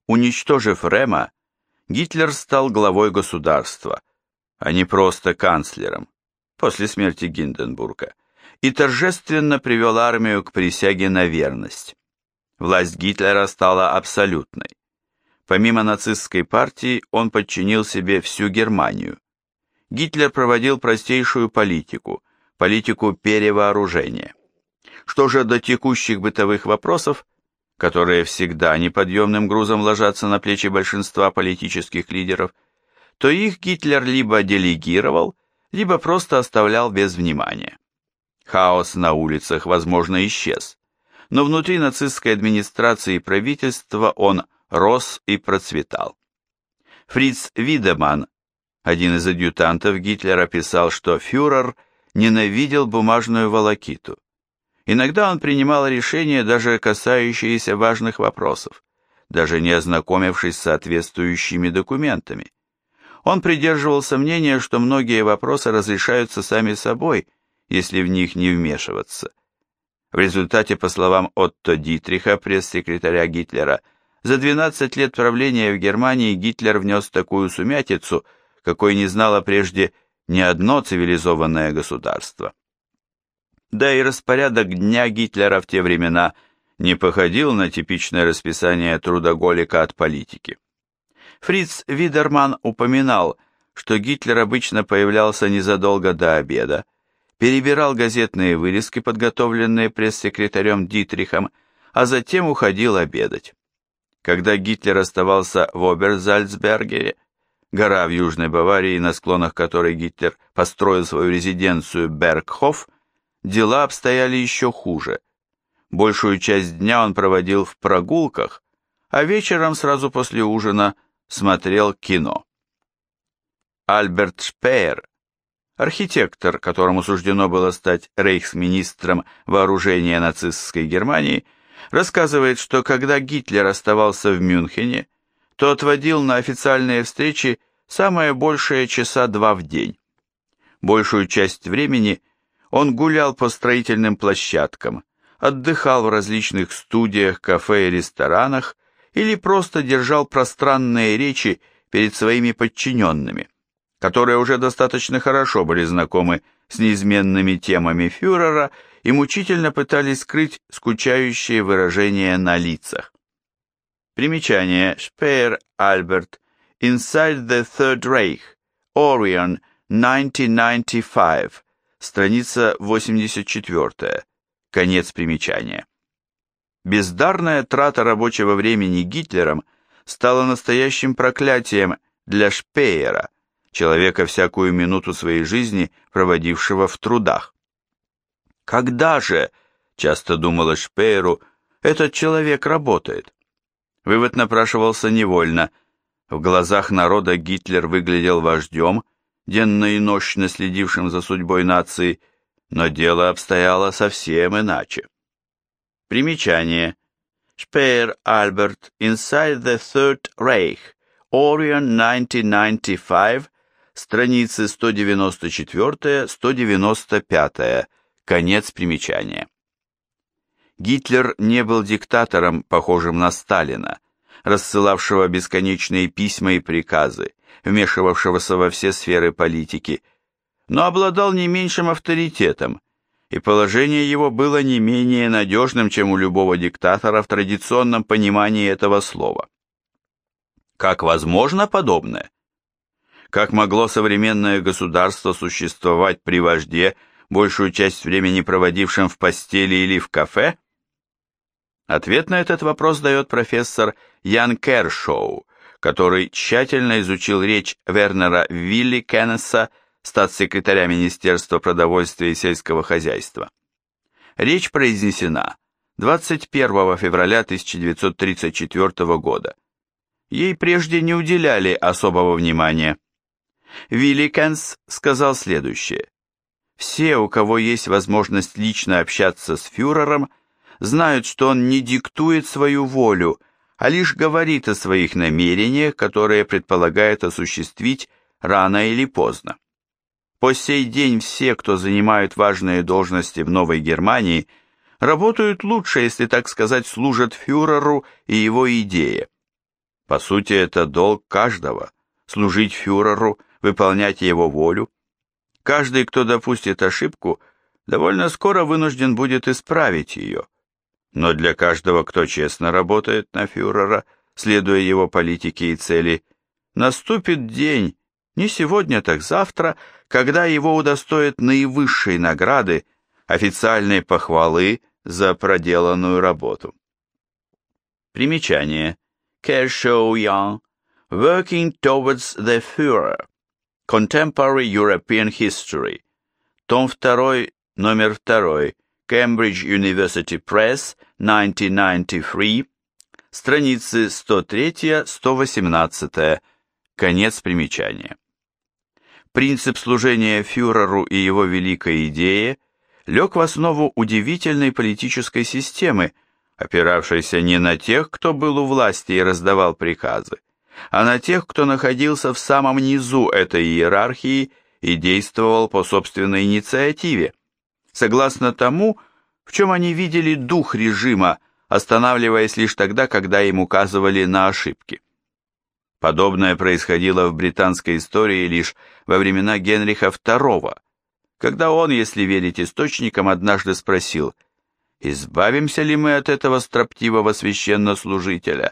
Уничтожив Рема, Гитлер стал главой государства, а не просто канцлером, после смерти Гинденбурга, и торжественно привел армию к присяге на верность. Власть Гитлера стала абсолютной. Помимо нацистской партии, он подчинил себе всю Германию. Гитлер проводил простейшую политику перевооружения. Что же до текущих бытовых вопросов, которые всегда неподъемным грузом ложатся на плечи большинства политических лидеров, то их Гитлер либо делегировал, либо просто оставлял без внимания. Хаос на улицах, возможно, исчез, но внутри нацистской администрации и правительства он рос и процветал. Фриц Видеманн, один из адъютантов Гитлера, писал, что фюрер ненавидел бумажную волокиту. Иногда он принимал решения, даже касающиеся важных вопросов, даже не ознакомившись с соответствующими документами. Он придерживался мнения, что многие вопросы разрешаются сами собой, если в них не вмешиваться. В результате, по словам Отто Дитриха, пресс-секретаря Гитлера, за 12 лет правления в Германии Гитлер внес такую сумятицу, какой не знало прежде ни одно цивилизованное государство. Да и распорядок дня Гитлера в те времена не походил на типичное расписание трудоголика от политики. Фриц Видерманн упоминал, что Гитлер обычно появлялся незадолго до обеда, перебирал газетные вырезки, подготовленные пресс-секретарем Дитрихом, а затем уходил обедать. Когда Гитлер оставался в Оберзальцбергере, гора в Южной Баварии, на склонах которой Гитлер построил свою резиденцию Бергхоф, дела обстояли еще хуже. Большую часть дня он проводил в прогулках, а вечером сразу после ужина смотрел кино. Альберт Шпеер, архитектор, которому суждено было стать рейхсминистром вооружения нацистской Германии, рассказывает, что когда Гитлер оставался в Мюнхене, то отводил на официальные встречи самое большее часа 2 в день. Большую часть времени он гулял по строительным площадкам, отдыхал в различных студиях, кафе и ресторанах или просто держал пространные речи перед своими подчиненными, которые уже достаточно хорошо были знакомы с неизменными темами фюрера и мучительно пытались скрыть скучающие выражения на лицах. Примечание. Шпеер Альберт. Inside the Third Reich. Orion. 1995. Страница 84. Конец примечания. Бездарная трата рабочего времени Гитлером стала настоящим проклятием для Шпеера, человека, всякую минуту своей жизни проводившего в трудах. Когда же, часто думала Шпееру, этот человек работает? Вывод напрашивался невольно. В глазах народа Гитлер выглядел вождем, денно и нощно следившим за судьбой нации, но дело обстояло совсем иначе. Примечание. Шпеер Альберт. Inside the Third Reich. Orion 1995. Страницы 194-195. Конец примечания. Гитлер не был диктатором, похожим на Сталина, рассылавшего бесконечные письма и приказы, вмешивавшегося во все сферы политики, но обладал не меньшим авторитетом, и положение его было не менее надежным, чем у любого диктатора в традиционном понимании этого слова. Как возможно подобное? Как могло современное государство существовать при вожде, большую часть времени проводившем в постели или в кафе? Ответ на этот вопрос дает профессор Ян Кершоу, который тщательно изучил речь Вернера Вилликенеса, статс-секретаря Министерства продовольствия и сельского хозяйства. Речь произнесена 21 февраля 1934 года. Ей прежде не уделяли особого внимания. Вилликенс сказал следующее: «Все, у кого есть возможность лично общаться с фюрером, знают, что он не диктует свою волю, а лишь говорит о своих намерениях, которые предполагает осуществить рано или поздно. По сей день все, кто занимают важные должности в Новой Германии, работают лучше, если так сказать, служат фюреру и его идее. По сути, это долг каждого – служить фюреру, выполнять его волю. Каждый, кто допустит ошибку, довольно скоро вынужден будет исправить ее. Но для каждого, кто честно работает на фюрера, следуя его политике и цели, наступит день, не сегодня, так завтра, когда его удостоят наивысшей награды, официальной похвалы за проделанную работу. Примечание. Kershaw Young. Working Towards the Führer. Contemporary European History. Том 2, номер 2. Cambridge University Press, 1993. Страницы 103-118. Конец примечания. Принцип служения фюреру и его великой идее лег в основу удивительной политической системы, опиравшейся не на тех, кто был у власти и раздавал приказы, а на тех, кто находился в самом низу этой иерархии и действовал по собственной инициативе, согласно тому, в чем они видели дух режима, останавливаясь лишь тогда, когда им указывали на ошибки. Подобное происходило в британской истории лишь во времена Генриха II, когда он, если верить источникам, однажды спросил: «Избавимся ли мы от этого строптивого священнослужителя?»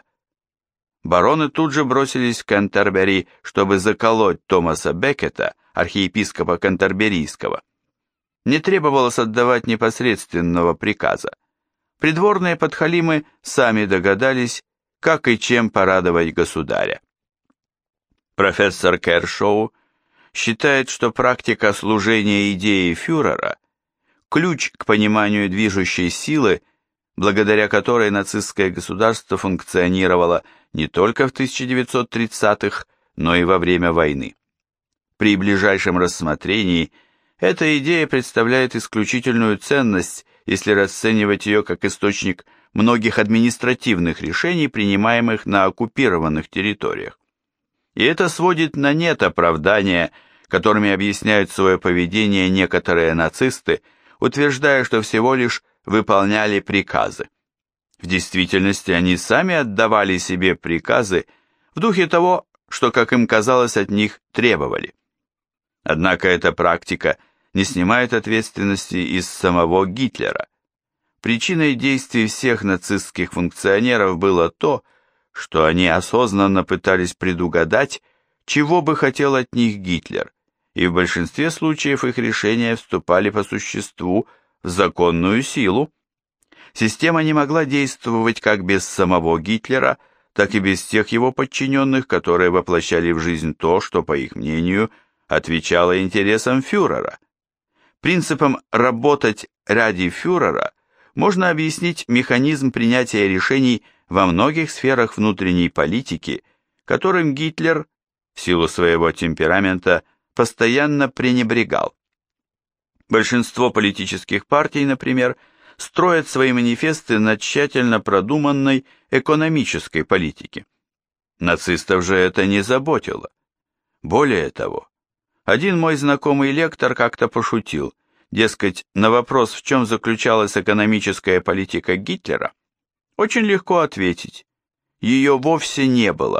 Бароны тут же бросились в Кантербери, чтобы заколоть Томаса Беккета, архиепископа Кантерберийского. Не требовалось отдавать непосредственного приказа. Придворные подхалимы сами догадались, как и чем порадовать государя. Профессор Кершоу считает, что практика служения идеи фюрера – ключ к пониманию движущей силы, благодаря которой нацистское государство функционировало не только в 1930-х, но и во время войны. При ближайшем рассмотрении эта идея представляет исключительную ценность, если расценивать ее как источник многих административных решений, принимаемых на оккупированных территориях. И это сводит на нет оправдания, которыми объясняют свое поведение некоторые нацисты, утверждая, что всего лишь выполняли приказы. В действительности они сами отдавали себе приказы в духе того, что, как им казалось, от них требовали. Однако эта практика не снимает ответственности и с самого Гитлера. Причиной действий всех нацистских функционеров было то, что они осознанно пытались предугадать, чего бы хотел от них Гитлер, и в большинстве случаев их решения вступали по существу в законную силу. Система не могла действовать как без самого Гитлера, так и без тех его подчиненных, которые воплощали в жизнь то, что, по их мнению, отвечало интересам фюрера. Принципом «работать ради фюрера» можно объяснить механизм принятия решений во многих сферах внутренней политики, которым Гитлер, в силу своего темперамента, постоянно пренебрегал. Большинство политических партий, например, строят свои манифесты на тщательно продуманной экономической политике. Нацистов же это не заботило. Более того, один мой знакомый лектор как-то пошутил, дескать, на вопрос, в чем заключалась экономическая политика Гитлера, очень легко ответить: ее вовсе не было.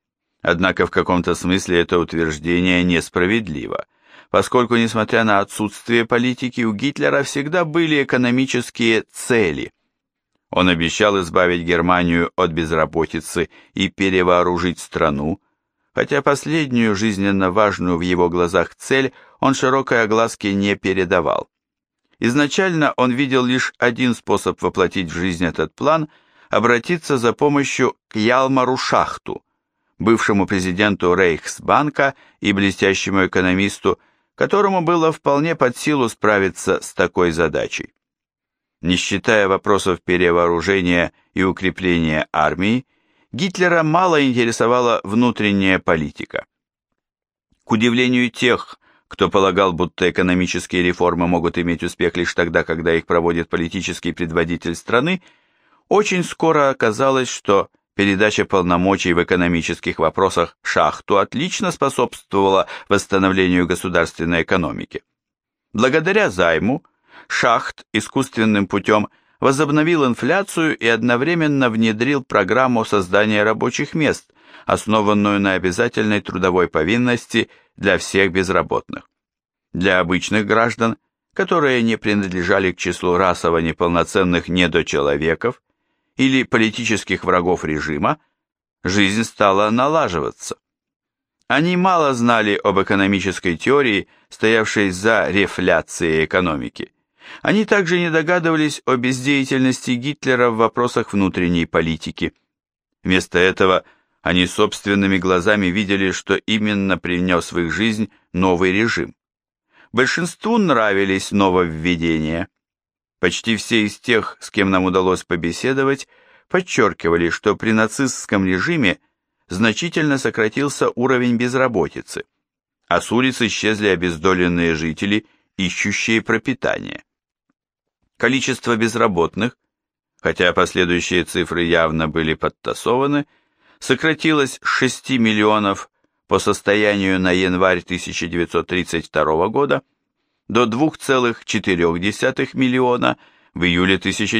Однако в каком-то смысле это утверждение несправедливо, поскольку, несмотря на отсутствие политики, у Гитлера всегда были экономические цели. Он обещал избавить Германию от безработицы и перевооружить страну, хотя последнюю, жизненно важную в его глазах цель, он широкой огласке не передавал. Изначально он видел лишь один способ воплотить в жизнь этот план – обратиться за помощью к Ялмару Шахту, бывшему президенту Рейхсбанка и блестящему экономисту, которому было вполне под силу справиться с такой задачей. Не считая вопросов перевооружения и укрепления армии, Гитлера мало интересовала внутренняя политика. К удивлению тех, кто полагал, будто экономические реформы могут иметь успех лишь тогда, когда их проводит политический предводитель страны, очень скоро оказалось, что передача полномочий в экономических вопросах Шахту отлично способствовала восстановлению государственной экономики. Благодаря займу Шахт искусственным путем возобновил инфляцию и одновременно внедрил программу создания рабочих мест, основанную на обязательной трудовой повинности для всех безработных. Для обычных граждан, которые не принадлежали к числу расово неполноценных недочеловеков или политических врагов режима, жизнь стала налаживаться. Они мало знали об экономической теории, стоявшей за рефляцией экономики. Они также не догадывались о бездеятельности Гитлера в вопросах внутренней политики. Вместо этого они собственными глазами видели, что именно привнес в их жизнь новый режим. Большинству нравились нововведения. Почти все из тех, с кем нам удалось побеседовать, подчеркивали, что при нацистском режиме значительно сократился уровень безработицы, а с улиц исчезли обездоленные жители, ищущие пропитание. Количество безработных, хотя последующие цифры явно были подтасованы, сократилось с 6 миллионов по состоянию на январь 1932 года до 2,4 миллиона в июле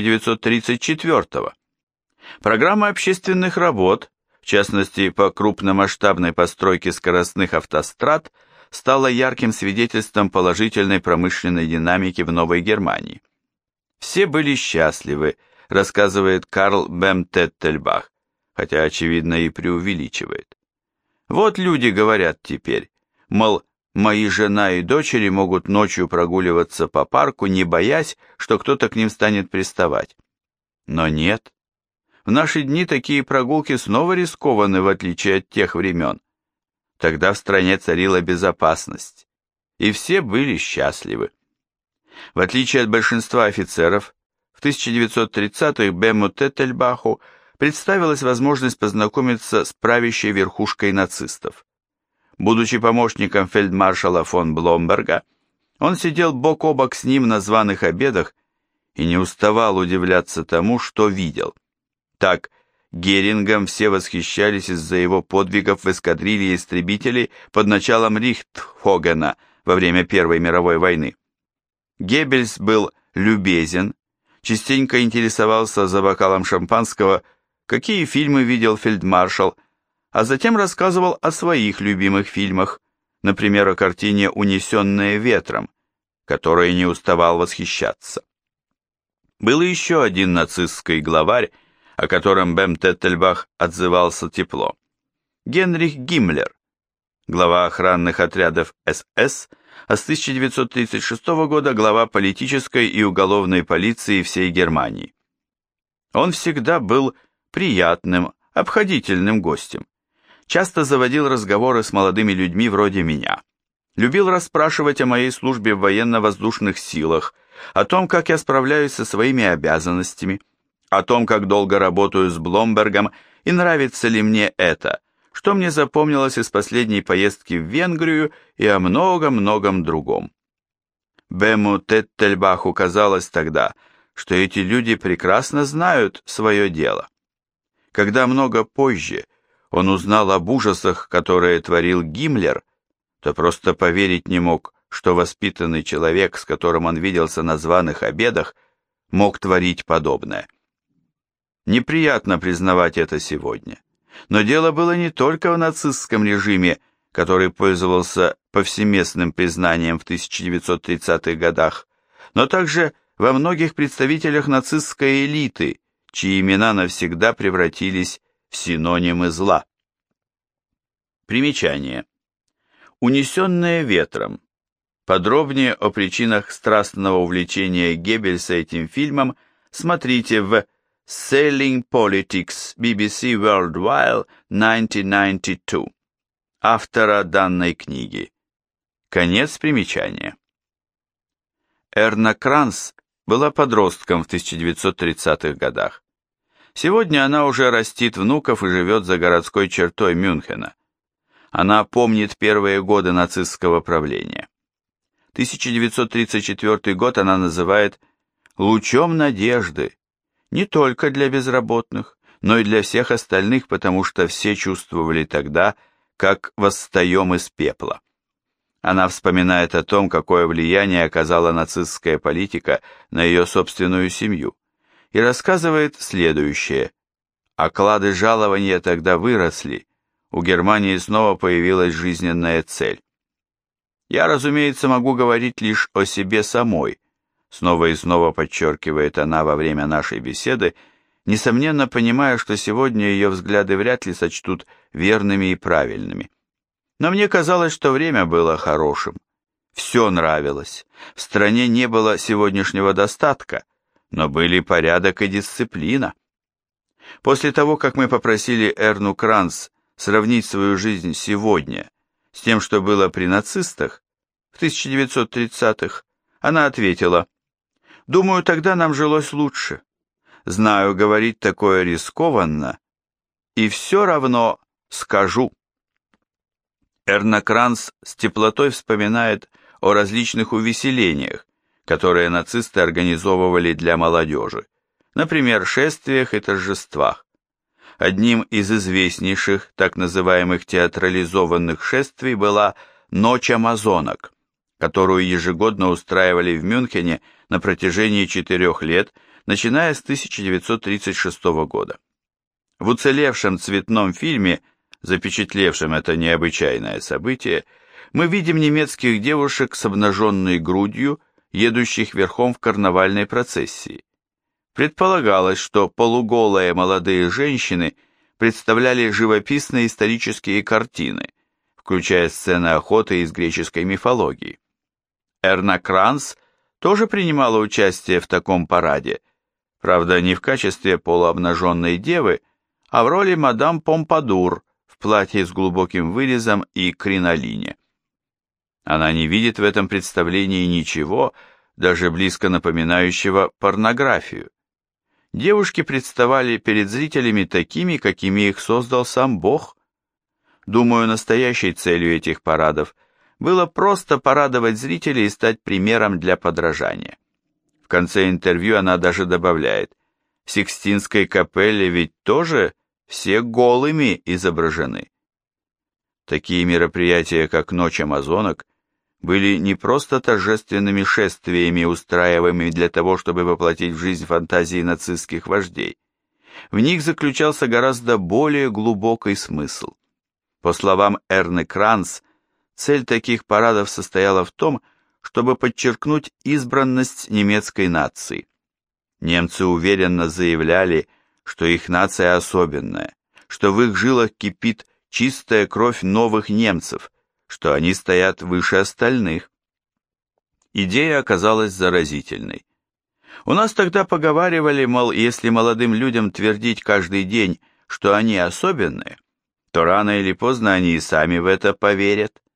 1934 года. Программа общественных работ, в частности по крупномасштабной постройке скоростных автострад, стала ярким свидетельством положительной промышленной динамики в Новой Германии. Все были счастливы, рассказывает Карл Бем-Теттельбах, хотя, очевидно, и преувеличивает. Вот люди говорят теперь, мол, мои жена и дочери могут ночью прогуливаться по парку, не боясь, что кто-то к ним станет приставать. Но нет. В наши дни такие прогулки снова рискованы, в отличие от тех времен. Тогда в стране царила безопасность, и все были счастливы. В отличие от большинства офицеров, в 1930-х Бему Теттельбаху представилась возможность познакомиться с правящей верхушкой нацистов. Будучи помощником фельдмаршала фон Бломберга, он сидел бок о бок с ним на званых обедах и не уставал удивляться тому, что видел. Так, Герингом все восхищались из-за его подвигов в эскадрилье истребителей под началом Рихтхогена во время Первой мировой войны. Геббельс был любезен, частенько интересовался за бокалом шампанского, какие фильмы видел фельдмаршал, а затем рассказывал о своих любимых фильмах, например, о картине «Унесенные ветром», которой не уставал восхищаться. Был еще один нацистский главарь, о котором Бем Теттельбах отзывался тепло. Генрих Гиммлер, глава охранных отрядов СС, а с 1936 года глава политической и уголовной полиции всей Германии. Он всегда был приятным, обходительным гостем. Часто заводил разговоры с молодыми людьми вроде меня. Любил расспрашивать о моей службе в военно-воздушных силах, о том, как я справляюсь со своими обязанностями, о том, как долго работаю с Бломбергом и нравится ли мне это, что мне запомнилось из последней поездки в Венгрию и о многом-многом другом. Бему Теттельбаху казалось тогда, что эти люди прекрасно знают свое дело. Когда много позже он узнал об ужасах, которые творил Гиммлер, то просто поверить не мог, что воспитанный человек, с которым он виделся на званых обедах, мог творить подобное. Неприятно признавать это сегодня, но дело было не только в нацистском режиме, который пользовался повсеместным признанием в 1930-х годах, но также во многих представителях нацистской элиты, чьи имена навсегда превратились в синонимы зла. Примечание. «Унесенные ветром». Подробнее о причинах страстного увлечения Геббельса этим фильмом смотрите в Selling Politics, BBC Worldwide, 1992, автора данной книги. Конец примечания. Эрна Кранц была подростком в 1930-х годах. Сегодня она уже растит внуков и живет за городской чертой Мюнхена. Она помнит первые годы нацистского правления. 1934 год она называет «лучом надежды», не только для безработных, но и для всех остальных, потому что все чувствовали тогда, как восстаем из пепла. Она вспоминает о том, какое влияние оказала нацистская политика на ее собственную семью, и рассказывает следующее. Оклады жалования тогда выросли, у Германии снова появилась жизненная цель. Я, разумеется, могу говорить лишь о себе самой, снова и снова подчеркивает она во время нашей беседы, несомненно понимая, что сегодня ее взгляды вряд ли сочтут верными и правильными. Но мне казалось, что время было хорошим. Все нравилось. В стране не было сегодняшнего достатка, но были порядок и дисциплина. После того, как мы попросили Эрну Кранц сравнить свою жизнь сегодня с тем, что было при нацистах в 1930-х, она ответила: «Думаю, тогда нам жилось лучше. Знаю, говорить такое рискованно, и все равно скажу». Эрна Кранц с теплотой вспоминает о различных увеселениях, которые нацисты организовывали для молодежи, например, шествиях и торжествах. Одним из известнейших так называемых театрализованных шествий была «Ночь амазонок», которую ежегодно устраивали в Мюнхене на протяжении 4 лет, начиная с 1936 года. В уцелевшем цветном фильме, запечатлевшем это необычайное событие, мы видим немецких девушек с обнаженной грудью, едущих верхом в карнавальной процессии. Предполагалось, что полуголые молодые женщины представляли живописные исторические картины, включая сцены охоты из греческой мифологии. Эрна Кранц тоже принимала участие в таком параде, правда, не в качестве полуобнаженной девы, а в роли мадам Помпадур в платье с глубоким вырезом и кринолине. Она не видит в этом представлении ничего, даже близко напоминающего порнографию. Девушки представали перед зрителями такими, какими их создал сам Бог. Думаю, настоящей целью этих парадов было просто порадовать зрителей и стать примером для подражания. В конце интервью она даже добавляет: в Сикстинской капелле ведь тоже все голыми изображены. Такие мероприятия, как Ночь амазонок, были не просто торжественными шествиями, устраиваемыми для того, чтобы воплотить в жизнь фантазии нацистских вождей. В них заключался гораздо более глубокий смысл. По словам Эрны Кранц, цель таких парадов состояла в том, чтобы подчеркнуть избранность немецкой нации. Немцы уверенно заявляли, что их нация особенная, что в их жилах кипит чистая кровь новых немцев, что они стоят выше остальных. Идея оказалась заразительной. У нас тогда поговаривали, мол, если молодым людям твердить каждый день, что они особенные, то рано или поздно они и сами в это поверят.